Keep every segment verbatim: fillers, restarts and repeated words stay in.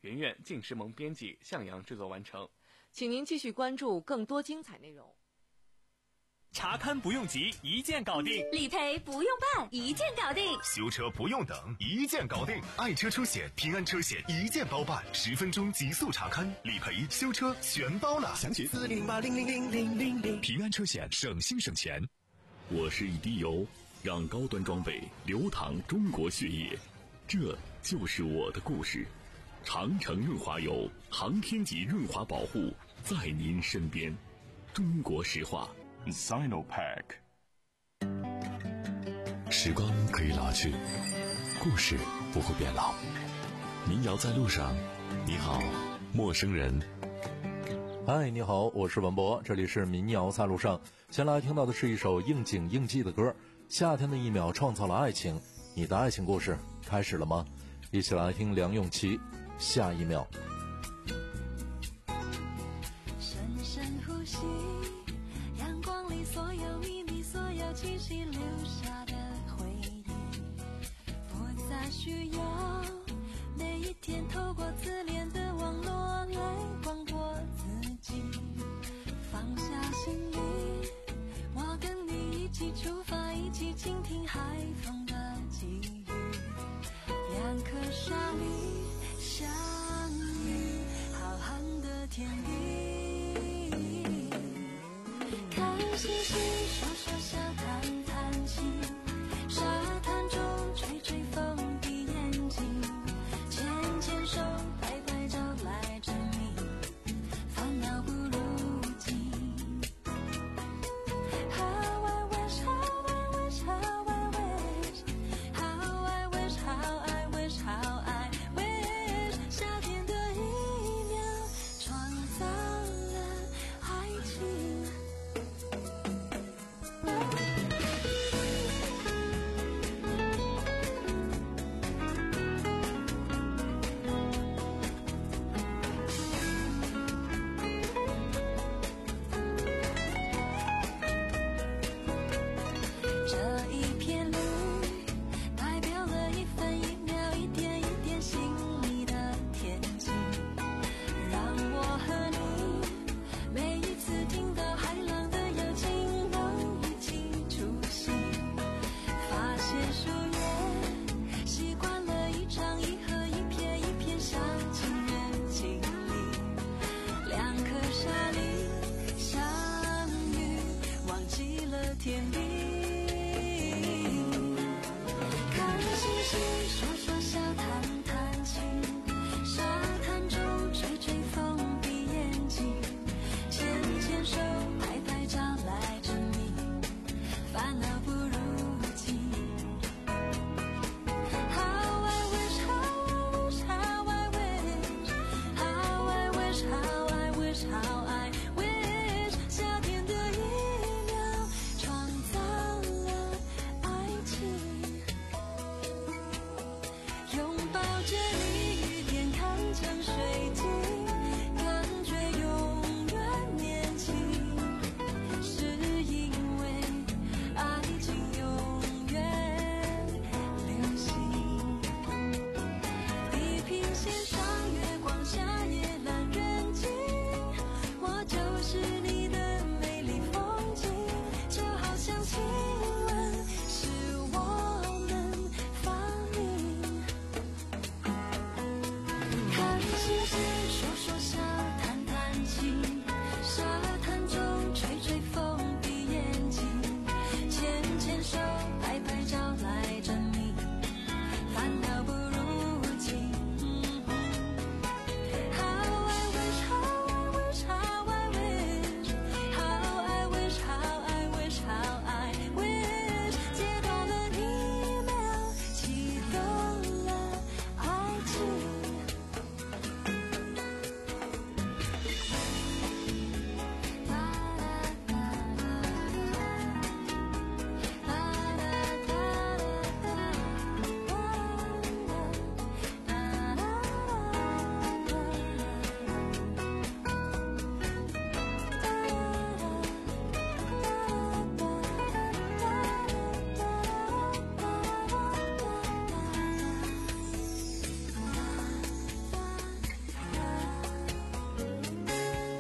圆圆、静时萌编辑，向阳制作完成。 请您继续关注更多精彩内容。 查看不用急，一键搞定； 理赔不用办，一键搞定； 修车不用等，一键搞定。爱车出险、平安车险一键包办，十分钟极速查看，理赔、修车全包了。 详询四零零八零零零零零零。 平安车险，省心省钱。 我是一滴油，让高端装备流淌中国血液，这就是我的故事。长城润滑油，航天级润滑保护，在您身边。中国石化。 Sinopack。 时光可以老去，故事不会变老。民谣在路上，你好，陌生人。 嗨，你好，我是文博，这里是民谣在路上。先来听到的是一首应景应季的歌，夏天的一秒创造了爱情，你的爱情故事开始了吗？一起来听梁咏琪，下一秒。 深深呼吸，阳光里所有秘密，所有气息留下的回忆，不再需要每一天透过自恋的网络来光过自己，放下行李，我跟你一起出发，一起倾听海风的际遇，两颗沙粒相遇，浩瀚的天地，看星星，说说笑，谈谈情，沙滩中吹吹风，闭眼睛，牵牵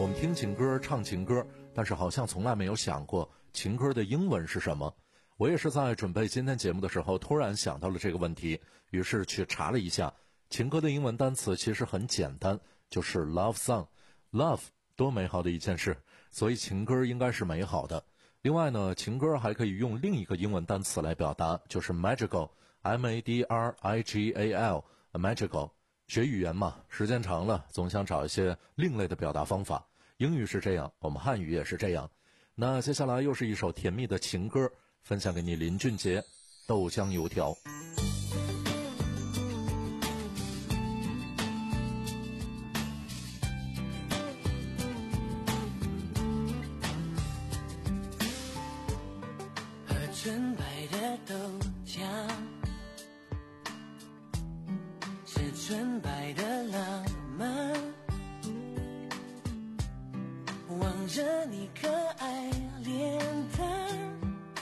我们听情歌唱情歌，但是好像从来没有想过情歌的英文是什么。我也是在准备今天节目的时候突然想到了这个问题，于是去查了一下，情歌的英文单词其实很简单，就是 love song。 love 多美好的一件事，所以情歌应该是美好的。另外呢，情歌还可以用另一个英文单词来表达，就是 magical， M A D R I G A L magical。 学语言嘛，时间长了总想找一些另类的表达方法，英语是这样，我们汉语也是这样。那接下来又是一首甜蜜的情歌，分享给你，林俊杰《豆浆油条》。 喝纯白的豆浆，是纯白的浪漫，望着你可爱脸蛋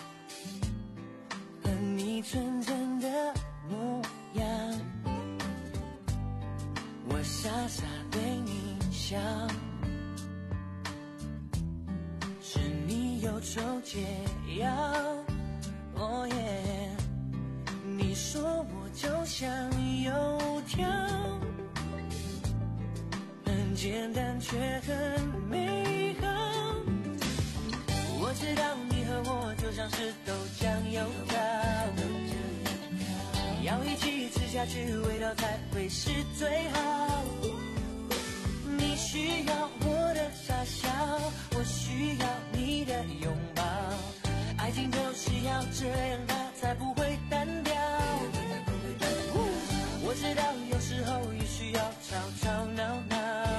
和你纯真的模样，我傻傻对你笑，是你忧愁解药。哦耶，你说我就像油条，很简单却很美好。我知道你和我就像是豆浆油条，要一起吃下去味道才会是最好。你需要我的傻笑，我需要你的拥抱，爱情就是要这样，它才不会单调。我知道有时候也需要吵吵闹闹，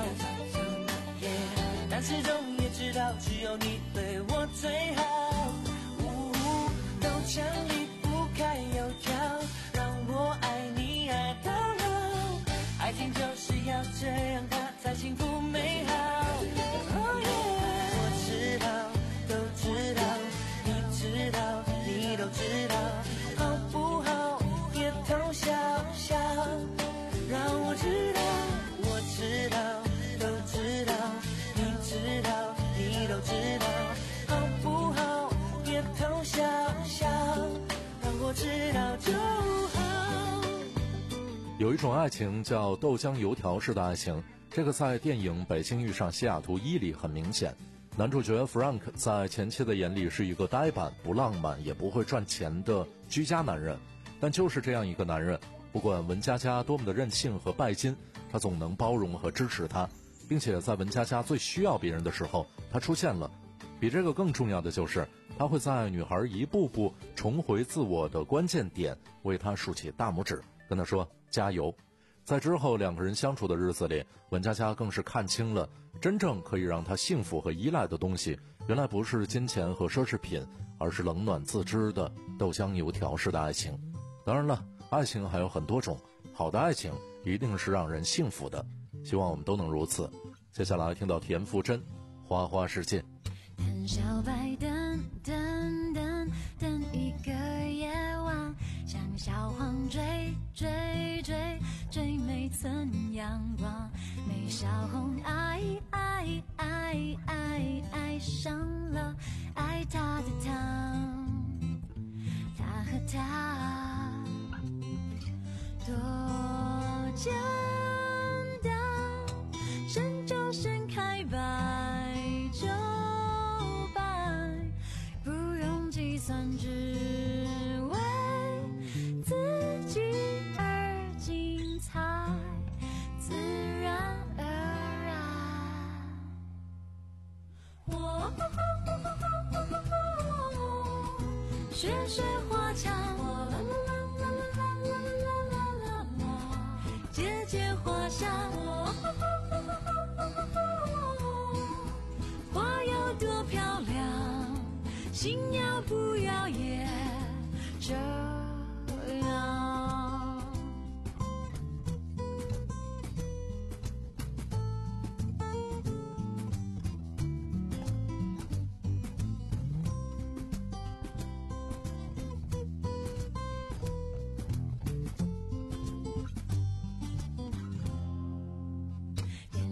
yeah, 但始终也知道只有你对我最好。豆浆离不开油条，让我爱你爱到老，爱情就是要这样，它才幸福美好。Oh yeah, 我知道，都知道，你知道，你都知道，好不好？别偷笑笑，让我知道，我知道，都知道，你知道，你都知道，好不好？别偷笑笑，让我知道就好。 有一种爱情叫豆浆油条式的爱情，这个在电影《北京遇上西雅图一》里很明显。男主角 Frank 在前妻的眼里是一个呆板、不浪漫也不会赚钱的居家男人，但就是这样一个男人，不管文佳佳多么的任性和拜金，他总能包容和支持她，并且在文佳佳最需要别人的时候他出现了。比这个更重要的就是他会在女孩一步步重回自我的关键点为她竖起大拇指，跟她说加油。在之后两个人相处的日子里，文佳佳更是看清了真正可以让她幸福和依赖的东西，原来不是金钱和奢侈品，而是冷暖自知的豆浆油条式的爱情。当然了，爱情还有很多种，好的爱情一定是让人幸福的，希望我们都能如此。接下来听到田馥甄《花花世界》。 等小白等等等等一个夜晚，像小黄追追追追每寸阳光，美小红爱爱爱爱爱上了爱他的他，他和他多简单，深就盛开白就算只为自己而精彩，自然而然。我雪雪花墙，啦啦啦啦啦啦啦啦，姐姐花香，花有多漂亮，心要不要也这样。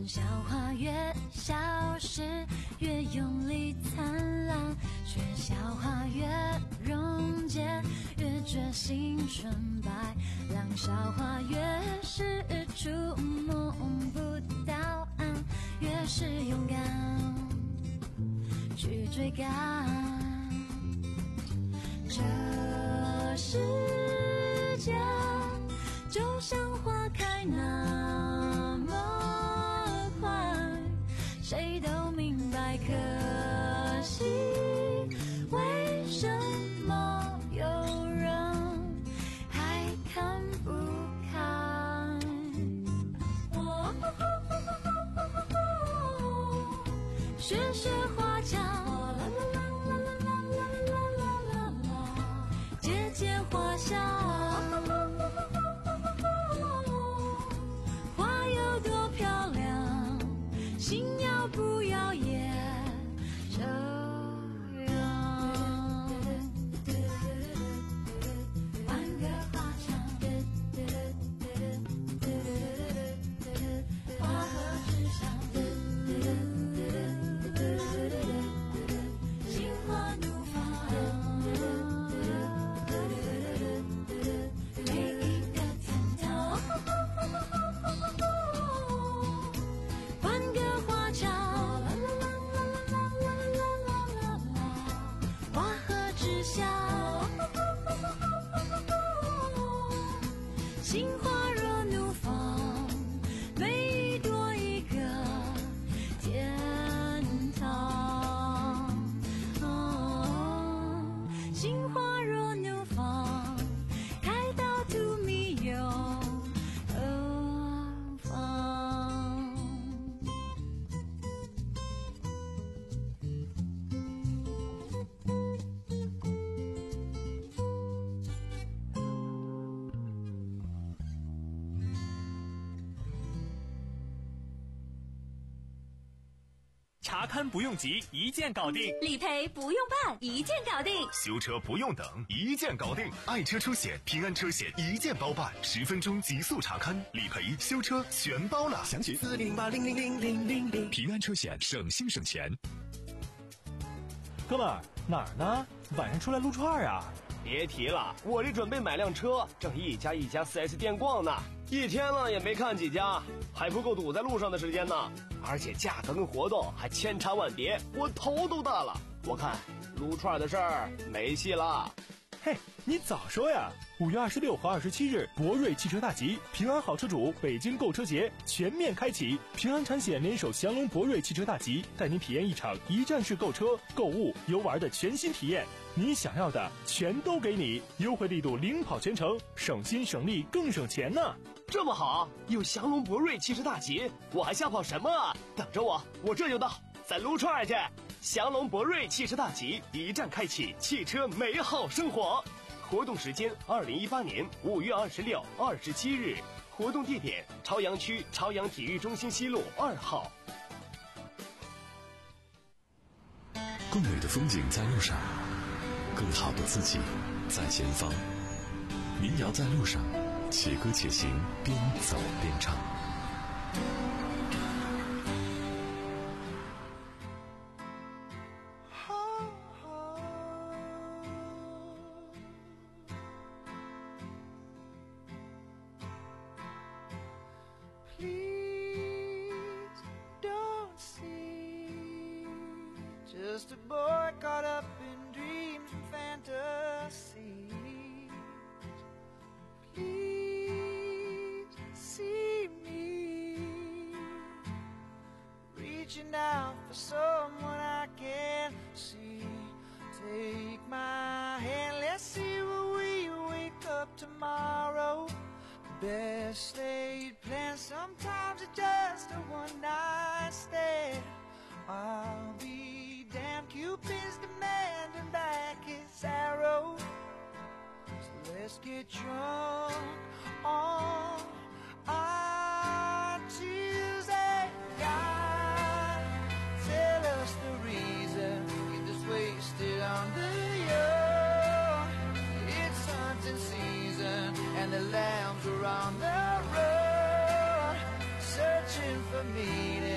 笑话越消失越用力灿烂，学笑话越溶解越觉青春白，让笑话越是触摸不到岸，越是勇敢去追赶。这世界就像花开那么快，谁都明白，可惜为什么有人还看不开。学学花桥，姐姐花香，花有多漂亮，心要不要也这样。换个花墙，花和纸上，心花怒放。心花若怒放，每一朵一个天堂。哦，心花若怒放，开到荼蘼又何妨？ 查看不用急，一键搞定； 理赔不用办，一键搞定； 修车不用等，一键搞定。爱车出险、平安车险一键包办，十分钟极速查看，理赔、修车全包了。详询四零八零零零零零零。平安车险，省心省钱。 哥们儿，哪儿呢？晚上出来撸串啊？ 别提了，我这准备买辆车，正一家一家 四 S 店逛呢，一天了也没看几家，还不够堵在路上的时间呢。而且价格跟活动还千差万别，我头都大了。我看撸串的事儿没戏了。 嘿，你早说呀！五月二十六和二十七日，博瑞汽车大集，平安好车主北京购车节全面开启。平安产险联手祥龙博瑞汽车大集，带您体验一场一站式购车、购物、游玩的全新体验。你想要的全都给你，优惠力度领跑全程，省心省力更省钱呢。 这么好，有祥龙博瑞汽车大集，我还瞎跑什么啊？等着我，我这就到，再撸串去。祥龙博瑞汽车大集，一站开启汽车美好生活。活动时间：二零一八年五月二十六、二十七日。活动地点：朝阳区朝阳体育中心西路二号。 更美的风景在路上，更好的自己在前方。民谣在路上，且歌且行，边走边唱。 Just a boy caught up in dreams and fantasies. Please see me reaching out for someone I can't see. Take my hand, let's see where we wake up tomorrow. Best laid plans, sometimes it's just a one night stand. I'll be damn, Cupid's demanding back his arrow. So let's get drunk on our Tuesday. God, tell us the reason, get us wasted on the young. It's hunting season and the lambs are on the run, searching for meaning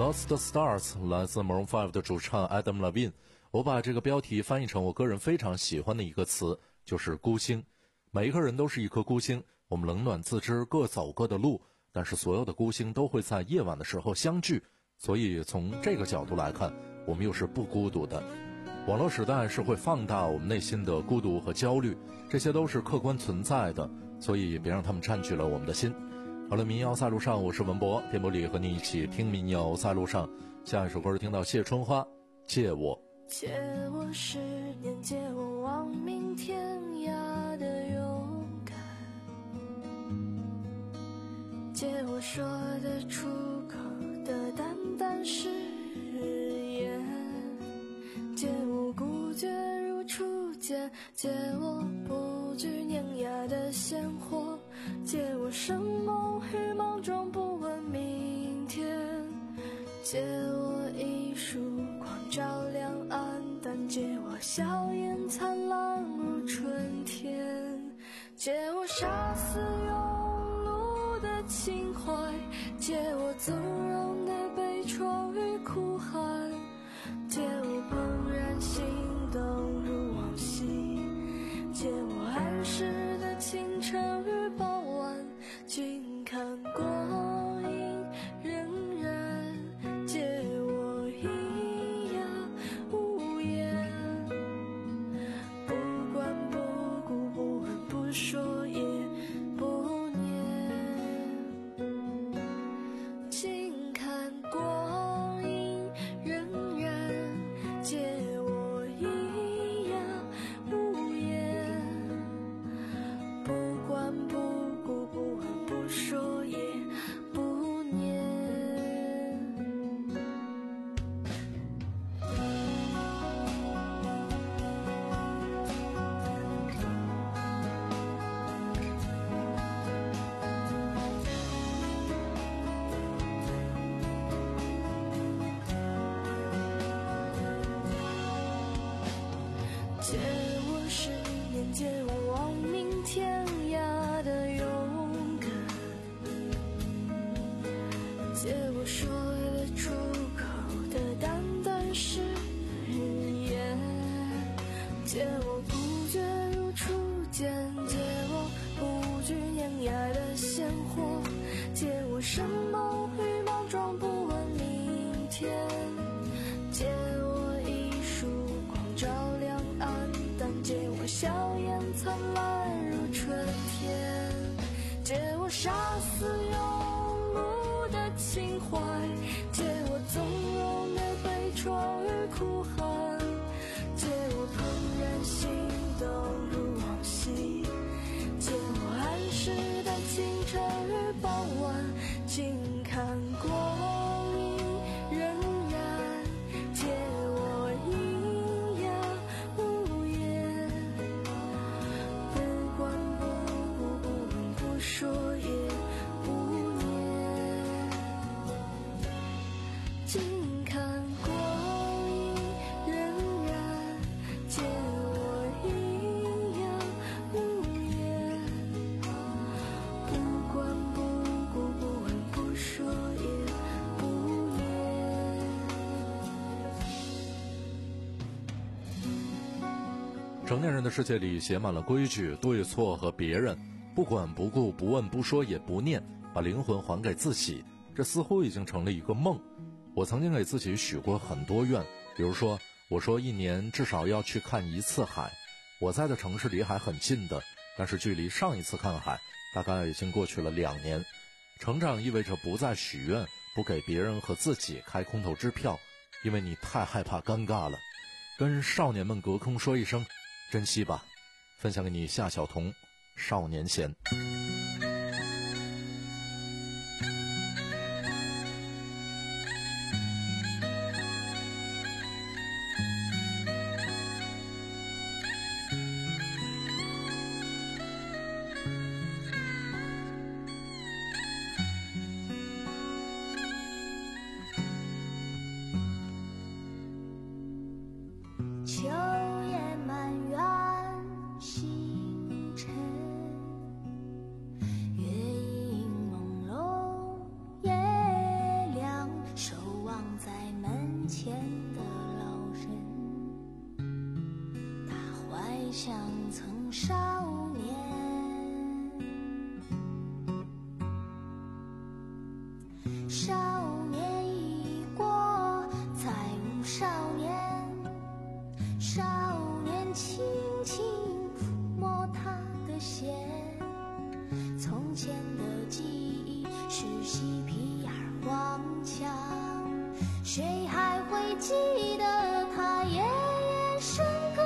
Lost Stars 来自 Maroon 五的主唱 Adam Levine。我把这个标题翻译成我个人非常喜欢的一个词，就是孤星。每一个人都是一颗孤星，我们冷暖自知，各走各的路，但是所有的孤星都会在夜晚的时候相聚，所以从这个角度来看，我们又是不孤独的。网络时代是会放大我们内心的孤独和焦虑，这些都是客观存在的，所以别让他们占据了我们的心。好了，民谣在路上，我是文博，电波里和你一起听民谣在路上。下一首歌是听到谢春花，借我。 借我十年，借我亡命天涯的勇敢，借我说得出口的淡淡誓言，借我孤绝如初见，借我不惧碾压的鲜活，借我生梦与莽撞不问明天，借我一束光照亮暗淡，借我笑颜灿烂如春天，借我杀死庸碌的情怀，借我纵容的悲怆与哭喊，借我怦然心动如往昔，借我安适的清晨与傍晚，静看光阴荏苒，借我喑哑无言，不管不顾，不问不说也不念，静看光阴荏苒，借我喑哑无言，不管不顾，不问不说也不念。借我十年，借我亡命天涯的勇敢，借我说得出口的淡淡誓言，借我孤绝如初见，借我不惧碾压的鲜活，借我生梦与莽撞不问明天，借我一束光照亮暗淡，借我笑颜灿烂如春天，借我杀死庸碌的情怀，借我纵容的悲怆与哭喊，借我怦然心动如往昔，借我安适的清晨与傍晚，静看光阴荏苒，借我喑哑无言，不管不顾，不问不说也不念，静看光阴荏苒，借我喑哑无言，不管不顾，不问不说也不念。 成年人的世界里写满了规矩、对错和别人，不管不顾，不问不说也不念，把灵魂还给自己，这似乎已经成了一个梦。我曾经给自己许过很多愿，比如说我说一年至少要去看一次海，我在的城市离海很近的，但是距离上一次看海大概已经过去了两年。成长意味着不再许愿，不给别人和自己开空头支票，因为你太害怕尴尬了。跟少年们隔空说一声珍惜吧。分享给你夏晓彤，少年闲。 秋叶满园星辰，月影朦胧夜凉，守望像曾少年。少年已过，再无少年。少年轻轻抚摸他的弦，从前的记忆是嬉皮儿黄腔，谁还会记得他夜夜笙歌？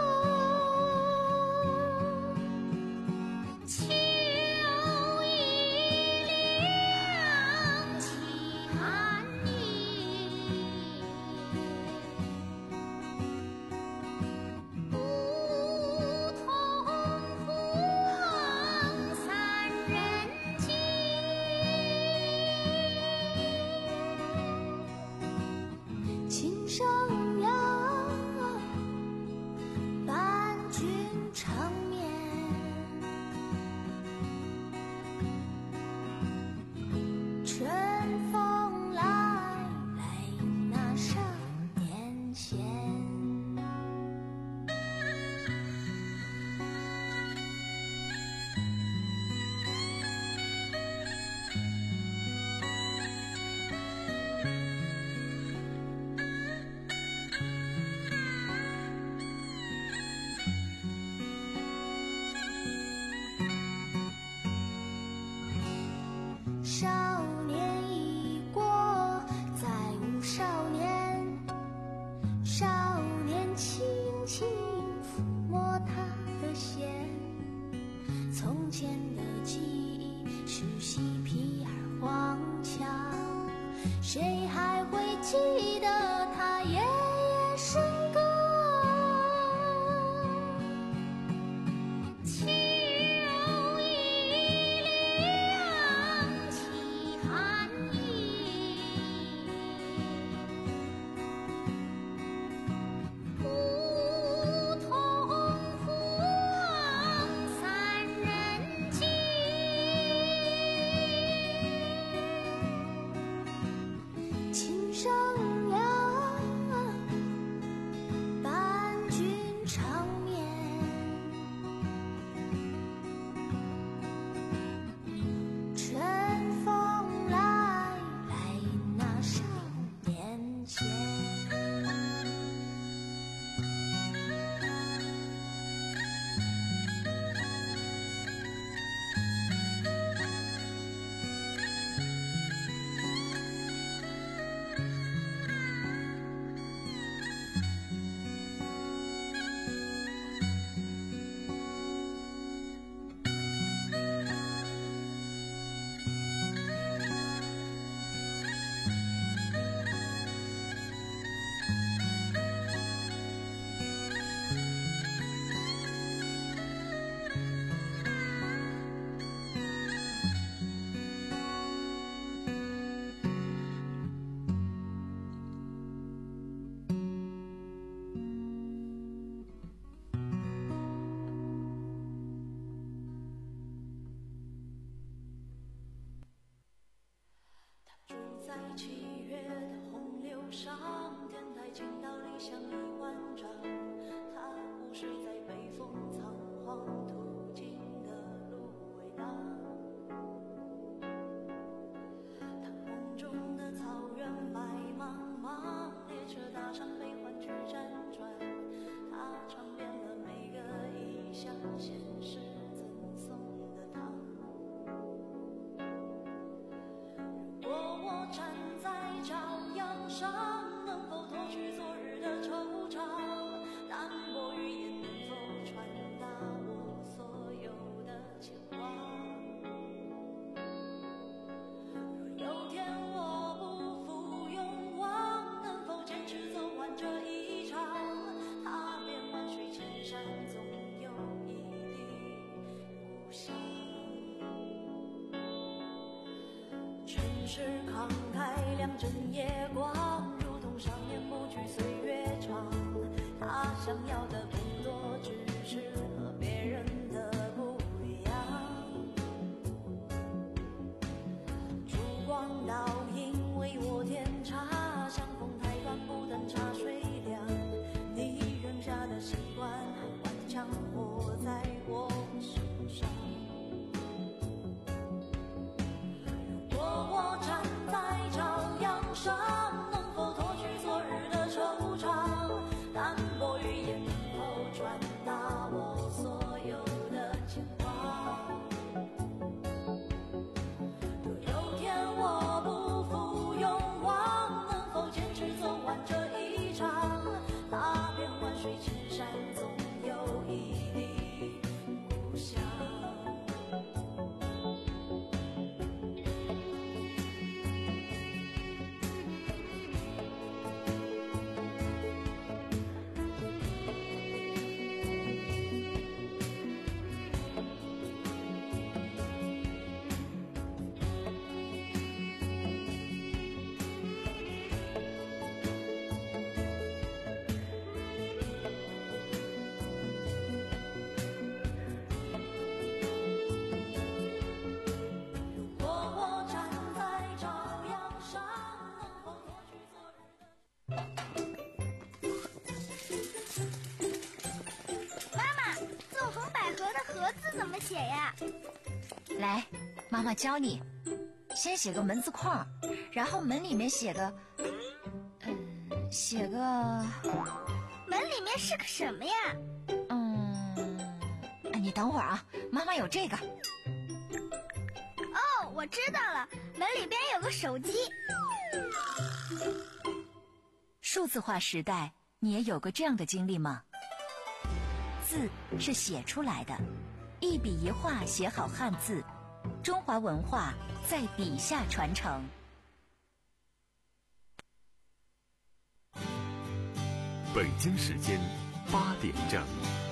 秋已凉，气寒意，梧桐风散人迹。琴声扬，伴君长眠。春风来，泪那少年前。少年已过，再无少年。少年轻轻抚摸他的弦，从前的记忆是嬉皮儿黄腔，谁还会记得他夜夜笙歌？秋已凉，气寒意，梧桐风散人迹。琴声扬，伴君长眠。春风来，来那少年前。 住在七月的洪流上，天台倾倒理想一万丈。他不是在北风仓皇途经的芦苇荡，他梦中的草原白茫茫，列车搭上悲欢去辗转。他尝遍了每个异乡现实赠送的糖。如果我站在朝阳上，能否脱去昨日的惆怅？淡薄语言能否传达我所有的牵挂？若有天我不负勇往，能否坚持走完这一场？踏遍万水千山，总有一地故乡。城市慷慨两枕夜光，如同少年不惧岁月长。他想要的更多，只是和别人的不一样。烛光倒影为我添茶，相逢太短，不等茶水凉。你扔下的习惯还顽强。 盒子怎么写呀？ 来，妈妈教你。先写个门字框，然后门里面写个，嗯，写个。 门里面是个什么呀？ 嗯，你等会儿啊，妈妈有这个。 哦，我知道了，门里边有个手机。 数字化时代，你也有过这样的经历吗？字是写出来的，一笔一画写好汉字，中华文化在笔下传承。 北京时间八点整。